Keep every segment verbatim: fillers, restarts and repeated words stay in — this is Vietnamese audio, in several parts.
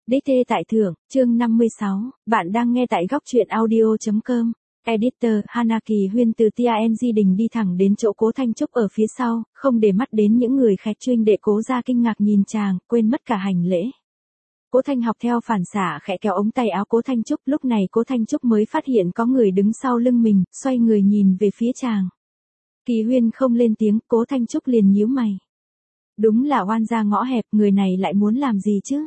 Đế thê tại thượng, chương năm mươi sáu, bạn đang nghe tại góc truyện audio.com. Editor, Hana Kỳ Huyên từ Tia en Di Đình đi thẳng đến chỗ Cố Thanh Trúc ở phía sau, không để mắt đến những người khách chuyên đệ Cố ra kinh ngạc nhìn chàng, quên mất cả hành lễ. Cố Thanh học theo phản xạ khẽ kéo ống tay áo Cố Thanh Trúc, lúc này Cố Thanh Trúc mới phát hiện có người đứng sau lưng mình, xoay người nhìn về phía chàng. Kỳ Huyên không lên tiếng, Cố Thanh Trúc liền nhíu mày. Đúng là oan gia ngõ hẹp, người này lại muốn làm gì chứ?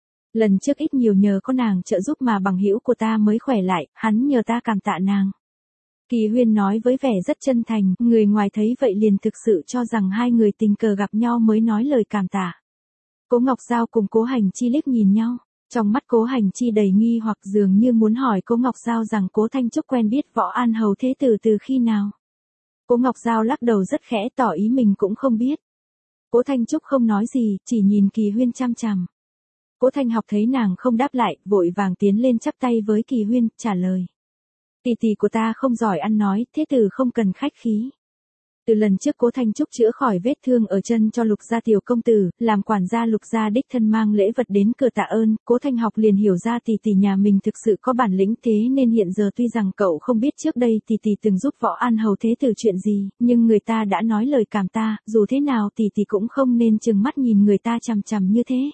Lần trước ít nhiều nhờ có nàng trợ giúp mà bằng hữu của ta mới khỏe lại, hắn nhờ ta cảm tạ nàng. Kỳ Huyên nói với vẻ rất chân thành, người ngoài thấy vậy liền thực sự cho rằng hai người tình cờ gặp nhau mới nói lời cảm tạ. Cố Ngọc Giao cùng Cố Hành Chi liếc nhìn nhau, trong mắt Cố Hành Chi đầy nghi hoặc dường như muốn hỏi Cố Ngọc Giao rằng Cố Thanh Trúc quen biết Võ An Hầu Thế Tử từ khi nào. Cố Ngọc Giao lắc đầu rất khẽ tỏ ý mình cũng không biết. Cố Thanh Trúc không nói gì, chỉ nhìn Kỳ Huyên chăm chằm. Cố Thanh học thấy nàng không đáp lại, vội vàng tiến lên chắp tay với Kỳ Huyên, trả lời. Tỷ tỷ của ta không giỏi ăn nói, thế tử không cần khách khí. Từ lần trước Cố Thanh Trúc chữa khỏi vết thương ở chân cho Lục gia tiểu công tử, làm quản gia Lục gia đích thân mang lễ vật đến cửa tạ ơn, Cố Thanh học liền hiểu ra tỷ tỷ nhà mình thực sự có bản lĩnh, thế nên hiện giờ tuy rằng cậu không biết trước đây tỷ tỷ từng giúp Võ An Hầu Thế Tử chuyện gì, nhưng người ta đã nói lời cảm ta, dù thế nào tỷ tỷ cũng không nên trừng mắt nhìn người ta chằm chằm như thế.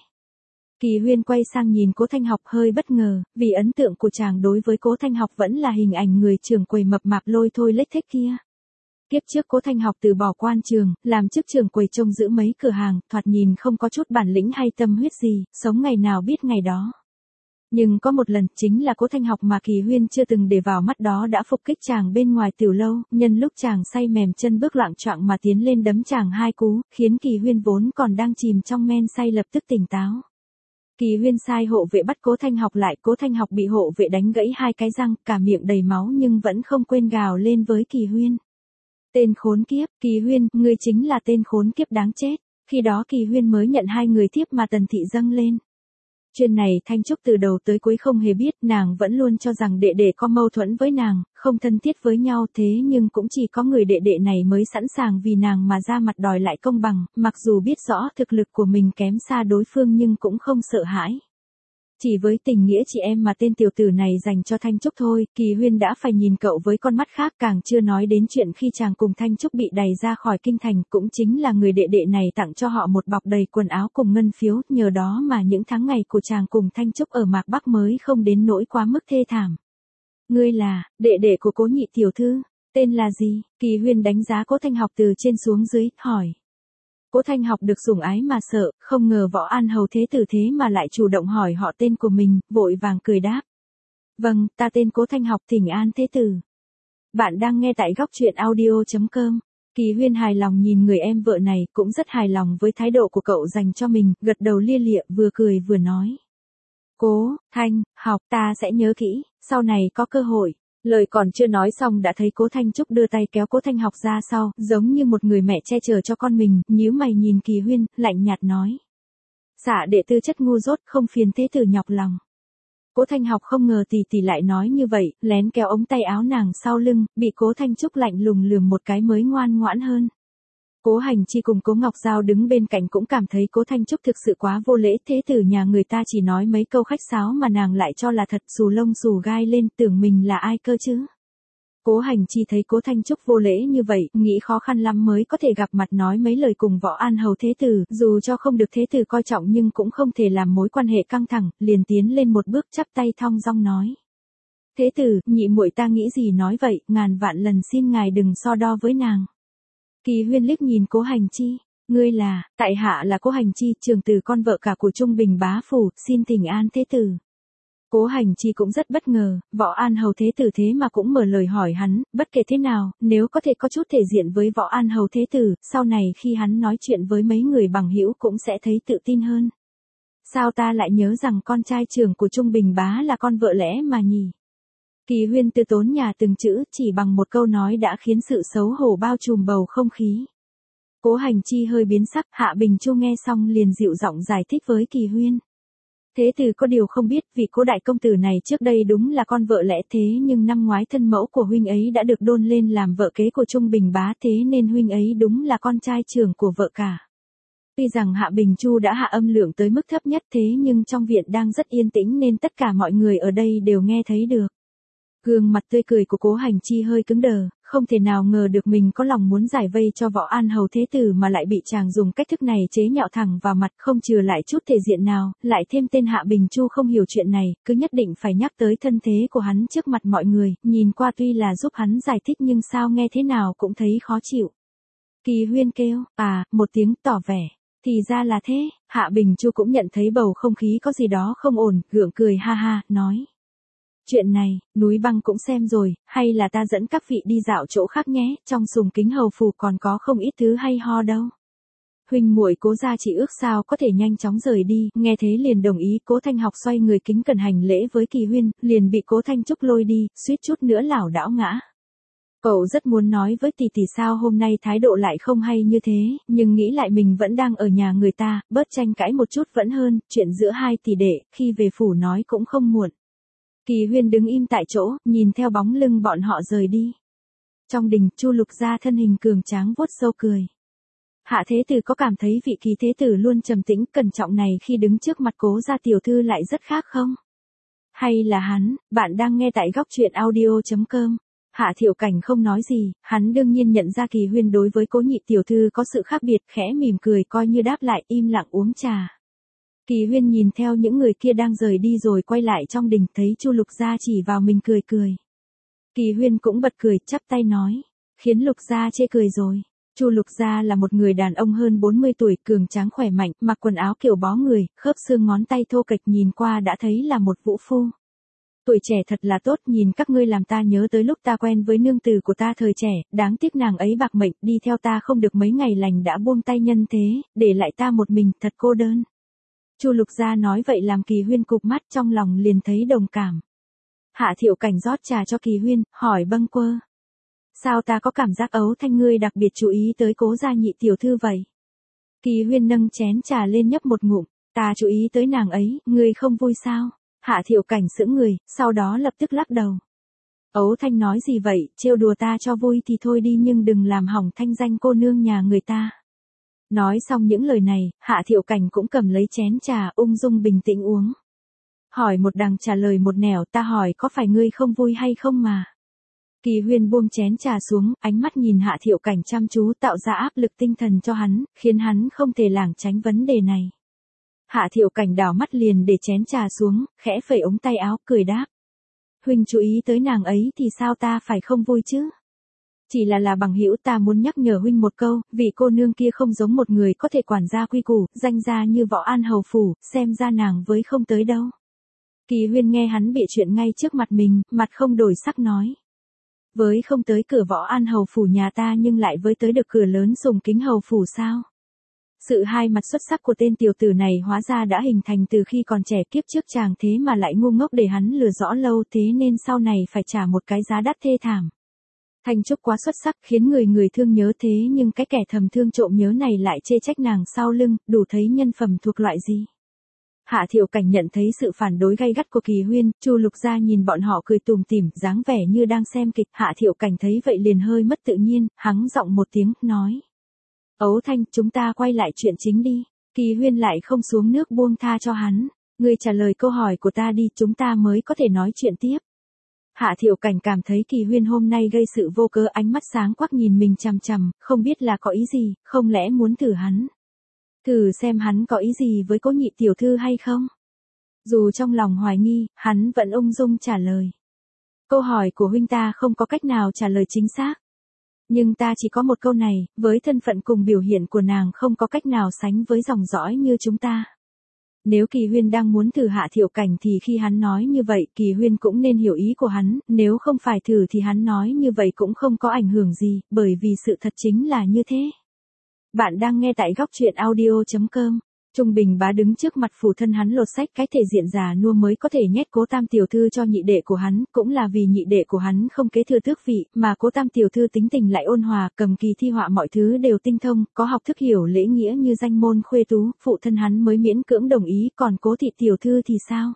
Kỳ Huyên quay sang nhìn Cố Thanh học hơi bất ngờ, vì ấn tượng của chàng đối với Cố Thanh học vẫn là hình ảnh người trưởng quầy mập mạp lôi thôi lếch thếch kia. Kiếp trước Cố Thanh học từ bỏ quan trường, làm chức trưởng quầy trông giữ mấy cửa hàng, thoạt nhìn không có chút bản lĩnh hay tâm huyết gì, sống ngày nào biết ngày đó. Nhưng có một lần, chính là Cố Thanh học mà Kỳ Huyên chưa từng để vào mắt đó đã phục kích chàng bên ngoài tiểu lâu, nhân lúc chàng say mềm chân bước loạng choạng mà tiến lên đấm chàng hai cú, khiến Kỳ Huyên vốn còn đang chìm trong men say lập tức tỉnh táo. Kỳ Huyên sai hộ vệ bắt Cố Thanh học lại, Cố Thanh học bị hộ vệ đánh gãy hai cái răng, cả miệng đầy máu nhưng vẫn không quên gào lên với Kỳ Huyên. Tên khốn kiếp, Kỳ Huyên, ngươi chính là tên khốn kiếp đáng chết. Khi đó Kỳ Huyên mới nhận hai người thiếp mà Tần Thị dâng lên. Chuyện này Thanh Trúc từ đầu tới cuối không hề biết, nàng vẫn luôn cho rằng đệ đệ có mâu thuẫn với nàng, không thân thiết với nhau, thế nhưng cũng chỉ có người đệ đệ này mới sẵn sàng vì nàng mà ra mặt đòi lại công bằng, mặc dù biết rõ thực lực của mình kém xa đối phương nhưng cũng không sợ hãi. Chỉ với tình nghĩa chị em mà tên tiểu tử này dành cho Thanh Trúc thôi, Kỳ Huyên đã phải nhìn cậu với con mắt khác, càng chưa nói đến chuyện khi chàng cùng Thanh Trúc bị đày ra khỏi kinh thành, cũng chính là người đệ đệ này tặng cho họ một bọc đầy quần áo cùng ngân phiếu, nhờ đó mà những tháng ngày của chàng cùng Thanh Trúc ở Mạc Bắc mới không đến nỗi quá mức thê thảm. Ngươi là, đệ đệ của Cố nhị tiểu thư, tên là gì? Kỳ Huyên đánh giá Cố Thanh học từ trên xuống dưới, hỏi. Cố Thanh học được sủng ái mà sợ, không ngờ Võ An Hầu Thế Tử thế mà lại chủ động hỏi họ tên của mình, vội vàng cười đáp. Vâng, ta tên Cố Thanh học, thỉnh an Thế Tử. Bạn đang nghe tại góc truyện audio.com. Kỳ Huyên hài lòng nhìn người em vợ này, cũng rất hài lòng với thái độ của cậu dành cho mình, gật đầu lia lịa, vừa cười vừa nói. Cố, Thanh, học, ta sẽ nhớ kỹ, sau này có cơ hội. Lời còn chưa nói xong đã thấy Cố Thanh Trúc đưa tay kéo Cố Thanh học ra sau, giống như một người mẹ che chở cho con mình, nhíu mày nhìn Kỳ Huyên, lạnh nhạt nói. Dạ đệ tư chất ngu dốt, không phiền Thế Tử nhọc lòng. Cố Thanh học không ngờ tỷ tỷ lại nói như vậy, lén kéo ống tay áo nàng sau lưng, bị Cố Thanh Trúc lạnh lùng lườm một cái mới ngoan ngoãn hơn. Cố Hành Chi cùng Cố Ngọc Giao đứng bên cạnh cũng cảm thấy Cố Thanh Trúc thực sự quá vô lễ, Thế Tử nhà người ta chỉ nói mấy câu khách sáo mà nàng lại cho là thật, xù lông xù gai lên, tưởng mình là ai cơ chứ. Cố Hành Chi thấy Cố Thanh Trúc vô lễ như vậy, nghĩ khó khăn lắm mới có thể gặp mặt nói mấy lời cùng Võ An Hầu Thế Tử, dù cho không được Thế Tử coi trọng nhưng cũng không thể làm mối quan hệ căng thẳng, liền tiến lên một bước chắp tay thong dong nói. Thế Tử, nhị muội ta nghĩ gì nói vậy, ngàn vạn lần xin ngài đừng so đo với nàng. Kỳ Huyên liếc nhìn Cố Hành Chi, ngươi là, tại hạ là Cố Hành Chi, trưởng tử con vợ cả của Trung Bình bá phủ, xin thỉnh an Thế Tử. Cố Hành Chi cũng rất bất ngờ, Võ An Hầu Thế Tử thế mà cũng mở lời hỏi hắn, bất kể thế nào, nếu có thể có chút thể diện với Võ An Hầu Thế Tử, sau này khi hắn nói chuyện với mấy người bằng hữu cũng sẽ thấy tự tin hơn. Sao ta lại nhớ rằng con trai trưởng của Trung Bình bá là con vợ lẽ mà nhỉ? Kỳ Huyên từ tốn nhà từng chữ, chỉ bằng một câu nói đã khiến sự xấu hổ bao trùm bầu không khí. Cố Hành Chi hơi biến sắc, Hạ Bình Chu nghe xong liền dịu giọng giải thích với Kỳ Huyên. Thế Tử có điều không biết, vì Cố đại công tử này trước đây đúng là con vợ lẽ, thế nhưng năm ngoái thân mẫu của huynh ấy đã được đôn lên làm vợ kế của Trung Bình bá, thế nên huynh ấy đúng là con trai trưởng của vợ cả. Tuy rằng Hạ Bình Chu đã hạ âm lượng tới mức thấp nhất thế nhưng trong viện đang rất yên tĩnh nên tất cả mọi người ở đây đều nghe thấy được. Gương mặt tươi cười của Cố Hành Chi hơi cứng đờ, không thể nào ngờ được mình có lòng muốn giải vây cho Võ An Hầu thế tử mà lại bị chàng dùng cách thức này chế nhạo thẳng vào mặt, không chừa lại chút thể diện nào, lại thêm tên Hạ Bình Chu không hiểu chuyện này, cứ nhất định phải nhắc tới thân thế của hắn trước mặt mọi người, nhìn qua tuy là giúp hắn giải thích nhưng sao nghe thế nào cũng thấy khó chịu. Kỳ Huyên kêu, à, một tiếng tỏ vẻ. Thì ra là thế, Hạ Bình Chu cũng nhận thấy bầu không khí có gì đó không ổn, gượng cười ha ha, nói. Chuyện này, núi băng cũng xem rồi, hay là ta dẫn các vị đi dạo chỗ khác nhé, trong Sùng Kính Hầu phủ còn có không ít thứ hay ho đâu. Huynh muội Cố gia chỉ ước sao có thể nhanh chóng rời đi, nghe thế liền đồng ý. Cố Thanh Học xoay người kính cẩn hành lễ với Kỳ Huyên, liền bị Cố Thanh Trúc lôi đi, suýt chút nữa lảo đảo ngã. Cậu rất muốn nói với tỷ tỷ sao hôm nay thái độ lại không hay như thế, nhưng nghĩ lại mình vẫn đang ở nhà người ta, bớt tranh cãi một chút vẫn hơn, chuyện giữa hai tỷ đệ, khi về phủ nói cũng không muộn. Kỳ Huyên đứng im tại chỗ, nhìn theo bóng lưng bọn họ rời đi. Trong đình, Chu Lục gia thân hình cường tráng vuốt sâu cười. Hạ thế tử có cảm thấy vị Kỳ thế tử luôn trầm tĩnh, cẩn trọng này khi đứng trước mặt Cố gia tiểu thư lại rất khác không? Hay là hắn, bạn đang nghe tại góc truyện audio chấm com. Hạ Thiệu Cảnh không nói gì, hắn đương nhiên nhận ra Kỳ Huyên đối với Cố nhị tiểu thư có sự khác biệt, khẽ mỉm cười coi như đáp lại, im lặng uống trà. Kỳ Huyên nhìn theo những người kia đang rời đi rồi quay lại trong đình, thấy Chu Lục gia chỉ vào mình cười cười. Kỳ Huyên cũng bật cười, chắp tay nói, khiến Lục gia chê cười rồi. Chu Lục gia là một người đàn ông hơn bốn mươi tuổi, cường tráng khỏe mạnh, mặc quần áo kiểu bó người, khớp xương ngón tay thô kệch nhìn qua đã thấy là một vũ phu. Tuổi trẻ thật là tốt, nhìn các ngươi làm ta nhớ tới lúc ta quen với nương tử của ta thời trẻ, đáng tiếc nàng ấy bạc mệnh, đi theo ta không được mấy ngày lành đã buông tay nhân thế, để lại ta một mình, thật cô đơn. Chu Lục gia nói vậy làm Kỳ Huyên cụp mắt, trong lòng liền thấy đồng cảm. Hạ Thiệu Cảnh rót trà cho Kỳ Huyên, hỏi bâng quơ. Sao ta có cảm giác Ấu Thanh ngươi đặc biệt chú ý tới Cố gia nhị tiểu thư vậy? Kỳ Huyên nâng chén trà lên nhấp một ngụm, ta chú ý tới nàng ấy, ngươi không vui sao? Hạ Thiệu Cảnh sững người, sau đó lập tức lắc đầu. Ấu Thanh nói gì vậy, trêu đùa ta cho vui thì thôi đi nhưng đừng làm hỏng thanh danh cô nương nhà người ta. Nói xong những lời này, Hạ Thiệu Cảnh cũng cầm lấy chén trà ung dung bình tĩnh uống. Hỏi một đằng trả lời một nẻo, ta hỏi có phải ngươi không vui hay không mà. Kỳ Huyên buông chén trà xuống, ánh mắt nhìn Hạ Thiệu Cảnh chăm chú tạo ra áp lực tinh thần cho hắn, khiến hắn không thể lảng tránh vấn đề này. Hạ Thiệu Cảnh đảo mắt liền để chén trà xuống, khẽ phẩy ống tay áo, cười đáp. Huynh chú ý tới nàng ấy thì sao ta phải không vui chứ? Chỉ là là bằng hữu, ta muốn nhắc nhở huynh một câu, vì cô nương kia không giống một người có thể quản gia quy củ, danh gia như Võ An Hầu phủ, xem ra nàng với không tới đâu. Kỳ Huyên nghe hắn bịa chuyện ngay trước mặt mình, mặt không đổi sắc nói. Với không tới cửa Võ An Hầu phủ nhà ta nhưng lại với tới được cửa lớn Sùng Kính Hầu phủ sao? Sự hai mặt xuất sắc của tên tiểu tử này hóa ra đã hình thành từ khi còn trẻ, kiếp trước chàng thế mà lại ngu ngốc để hắn lừa rõ lâu, thế nên sau này phải trả một cái giá đắt thê thảm. Thanh Trúc quá xuất sắc khiến người người thương nhớ, thế nhưng cái kẻ thầm thương trộm nhớ này lại chê trách nàng sau lưng, đủ thấy nhân phẩm thuộc loại gì. Hạ Thiệu Cảnh nhận thấy sự phản đối gay gắt của Kỳ Huyên, Chu Lục gia nhìn bọn họ cười tủm tỉm, dáng vẻ như đang xem kịch. Hạ Thiệu Cảnh thấy vậy liền hơi mất tự nhiên, hắng giọng một tiếng, nói. Ấu Thanh, chúng ta quay lại chuyện chính đi. Kỳ Huyên lại không xuống nước buông tha cho hắn. Ngươi trả lời câu hỏi của ta đi, chúng ta mới có thể nói chuyện tiếp. Hạ Thiệu Cảnh cảm thấy Kỳ Huyên hôm nay gây sự vô cớ, ánh mắt sáng quắc nhìn mình chằm chằm, không biết là có ý gì, không lẽ muốn thử hắn. Thử xem hắn có ý gì với Cố nhị tiểu thư hay không? Dù trong lòng hoài nghi, hắn vẫn ung dung trả lời. Câu hỏi của huynh ta không có cách nào trả lời chính xác. Nhưng ta chỉ có một câu này, với thân phận cùng biểu hiện của nàng không có cách nào sánh với dòng dõi như chúng ta. Nếu Kỳ Huyên đang muốn thử Hạ Thiệu Cảnh thì khi hắn nói như vậy, Kỳ Huyên cũng nên hiểu ý của hắn, nếu không phải thử thì hắn nói như vậy cũng không có ảnh hưởng gì, bởi vì sự thật chính là như thế. Bạn đang nghe tại góc truyện audio chấm com. Trung Bình Bá đứng trước mặt phủ thân hắn lột sách cái thể diện già nua mới có thể nhét Cố tam tiểu thư cho nhị đệ của hắn, cũng là vì nhị đệ của hắn không kế thừa tước vị, mà Cố tam tiểu thư tính tình lại ôn hòa, cầm kỳ thi họa mọi thứ đều tinh thông, có học thức hiểu lễ nghĩa như danh môn khuê tú, phụ thân hắn mới miễn cưỡng đồng ý, còn Cố thị tiểu thư thì sao?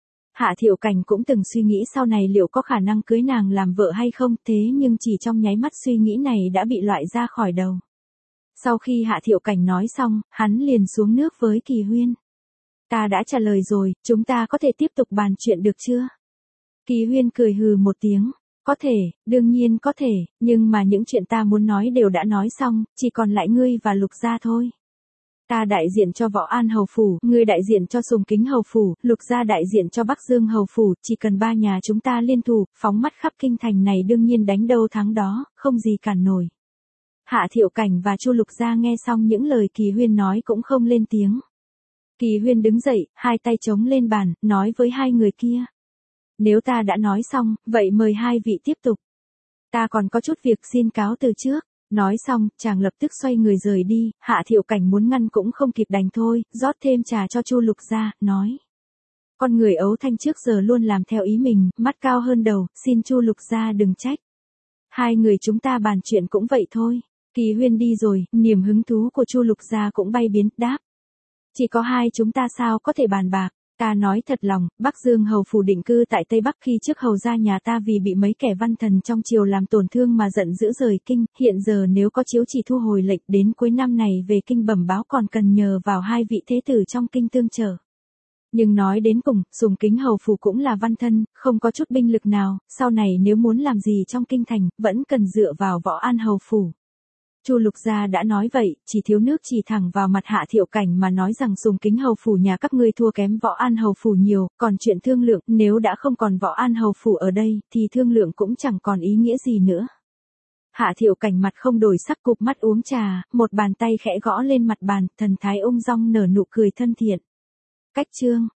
Hạ Thiệu Cảnh cũng từng suy nghĩ sau này liệu có khả năng cưới nàng làm vợ hay không, thế nhưng chỉ trong nháy mắt suy nghĩ này đã bị loại ra khỏi đầu. Sau khi Hạ Thiệu Cảnh nói xong, hắn liền xuống nước với Kỳ Huyên. Ta đã trả lời rồi, chúng ta có thể tiếp tục bàn chuyện được chưa? Kỳ Huyên cười hừ một tiếng. Có thể, đương nhiên có thể, nhưng mà những chuyện ta muốn nói đều đã nói xong, chỉ còn lại ngươi và Lục gia thôi. Ta đại diện cho Võ An Hầu Phủ, ngươi đại diện cho Sùng Kính Hầu Phủ, Lục gia đại diện cho Bắc Dương Hầu Phủ, chỉ cần ba nhà chúng ta liên thủ, phóng mắt khắp kinh thành này đương nhiên đánh đâu thắng đó, không gì cản nổi. Hạ Thiệu Cảnh và Chu Lục gia nghe xong những lời Kỳ Huyên nói cũng không lên tiếng. Kỳ Huyên đứng dậy, hai tay chống lên bàn, nói với hai người kia. Nếu ta đã nói xong, vậy mời hai vị tiếp tục. Ta còn có chút việc xin cáo từ trước. Nói xong, chàng lập tức xoay người rời đi, Hạ Thiệu Cảnh muốn ngăn cũng không kịp đành thôi, rót thêm trà cho Chu Lục gia, nói. Con người Ấu Thanh trước giờ luôn làm theo ý mình, mắt cao hơn đầu, xin Chu Lục gia đừng trách. Hai người chúng ta bàn chuyện cũng vậy thôi. Kỳ Huyên đi rồi, niềm hứng thú của Chu Lục gia cũng bay biến, đáp. Chỉ có hai chúng ta sao có thể bàn bạc. Ta nói thật lòng, Bắc Dương Hầu Phủ định cư tại Tây Bắc khi trước hầu gia nhà ta vì bị mấy kẻ văn thần trong triều làm tổn thương mà giận dữ rời kinh, hiện giờ nếu có chiếu chỉ thu hồi lệnh đến cuối năm này về kinh bẩm báo còn cần nhờ vào hai vị thế tử trong kinh tương trợ. Nhưng nói đến cùng, Sùng Kính Hầu Phủ cũng là văn thân, không có chút binh lực nào, sau này nếu muốn làm gì trong kinh thành, vẫn cần dựa vào Võ An Hầu Phủ. Chu Lục gia đã nói vậy, chỉ thiếu nước chỉ thẳng vào mặt Hạ Thiệu Cảnh mà nói rằng Sùng Kính Hầu Phủ nhà các ngươi thua kém Võ An Hầu Phủ nhiều, còn chuyện thương lượng, nếu đã không còn Võ An Hầu Phủ ở đây, thì thương lượng cũng chẳng còn ý nghĩa gì nữa. Hạ Thiệu Cảnh mặt không đổi sắc, cụp mắt uống trà, một bàn tay khẽ gõ lên mặt bàn, thần thái ung dung nở nụ cười thân thiện. Cách chương